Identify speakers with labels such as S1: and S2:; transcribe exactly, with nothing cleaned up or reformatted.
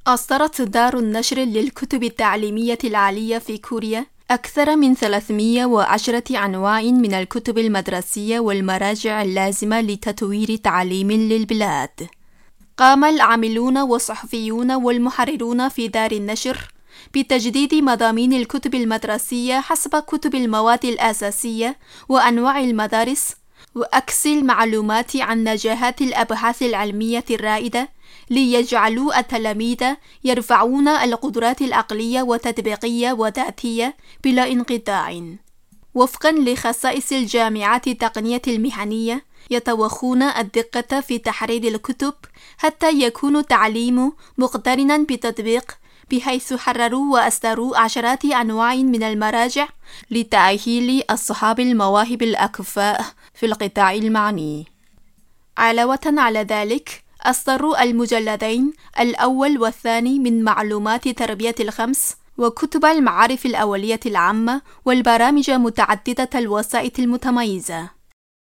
S1: أصدرت دار النشر للكتب التعليمية العالية في كوريا أكثر من ثلاثمائة وعشرة أنواع من الكتب المدرسية والمراجع اللازمة لتطوير تعليم للبلاد. قام العاملون والصحفيون والمحررون في دار النشر بتجديد مضامين الكتب المدرسية حسب كتب المواد الأساسية وأنواع المدارس، وأكس المعلومات عن نجاحات الأبحاث العلمية الرائدة ليجعلوا التلاميذ يرفعون القدرات العقلية والتطبيقية والذاتية بلا انقطاع. وفقا لخصائص الجامعات التقنية المهنية، يتوخون الدقة في تحرير الكتب حتى يكون التعليم مقترنا بالتطبيق، بحيث حرروا وأصدروا عشرات أنواع من المراجع لتأهيل أصحاب المواهب الأكفاء في القطاع المعني. علاوة على ذلك، أصدروا المجلدين الأول والثاني من معلومات تربية الخمس، وكتب المعارف الأولية العامة، والبرامج متعددة الوسائط المتميزة.